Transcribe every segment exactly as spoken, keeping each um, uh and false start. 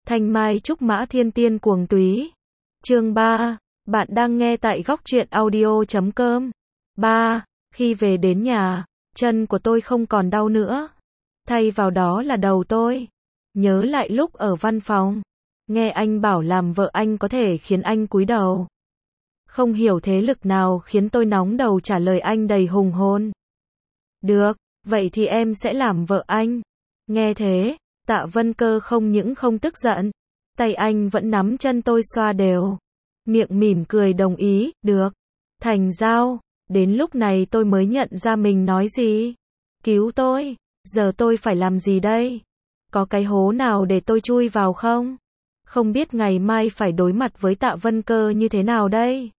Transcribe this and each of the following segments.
Thanh Mai Trúc Mã Thiên Tiên Cuồng Túy. Chương ba. Bạn đang nghe tại góc truyện audio chấm com. ba. Khi về đến nhà, chân của tôi không còn đau nữa. Thay vào đó là đầu tôi. Nhớ lại lúc ở văn phòng, nghe anh bảo làm vợ anh có thể khiến anh cúi đầu. Không hiểu thế lực nào khiến tôi nóng đầu trả lời anh đầy hùng hồn. Được, vậy thì em sẽ làm vợ anh. Nghe thế, Tạ Vân Cơ không những không tức giận, tay anh vẫn nắm chân tôi xoa đều. Miệng mỉm cười đồng ý, được. Thành giao, đến lúc này tôi mới nhận ra mình nói gì. Cứu tôi, giờ tôi phải làm gì đây? Có cái hố nào để tôi chui vào không? Không biết ngày mai phải đối mặt với Tạ Vân Cơ như thế nào đây?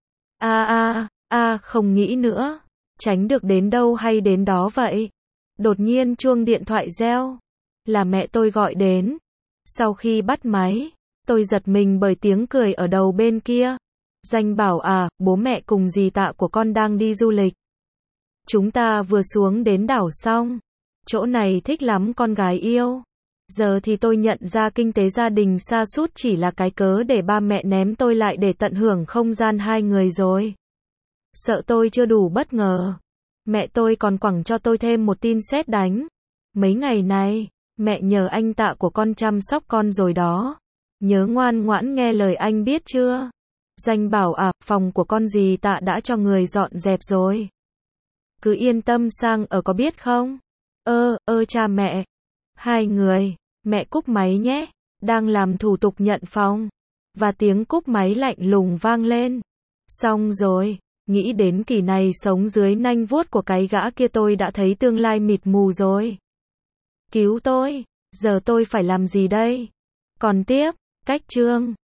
A a, a, không nghĩ nữa. Tránh được đến đâu hay đến đó vậy. Đột nhiên chuông điện thoại reo. Là mẹ tôi gọi đến. Sau khi bắt máy, tôi giật mình bởi tiếng cười ở đầu bên kia. Danh bảo à, bố mẹ cùng dì Tạ của con đang đi du lịch. Chúng ta vừa xuống đến đảo xong. Chỗ này thích lắm con gái yêu. Giờ thì tôi nhận ra kinh tế gia đình sa sút chỉ là cái cớ để ba mẹ ném tôi lại để tận hưởng không gian hai người rồi. Sợ tôi chưa đủ bất ngờ. Mẹ tôi còn quẳng cho tôi thêm một tin sét đánh. Mấy ngày này, mẹ nhờ anh Tạ của con chăm sóc con rồi đó. Nhớ ngoan ngoãn nghe lời anh biết chưa? Danh bảo à, phòng của con dì Tạ đã cho người dọn dẹp rồi. Cứ yên tâm sang ở có biết không? Ơ, ơ cha mẹ. Hai người, mẹ cúp máy nhé. Đang làm thủ tục nhận phòng. Và tiếng cúp máy lạnh lùng vang lên. Xong rồi, nghĩ đến kỳ này sống dưới nanh vuốt của cái gã kia tôi đã thấy tương lai mịt mù rồi. Cứu tôi, giờ tôi phải làm gì đây? Còn tiếp, cách chương.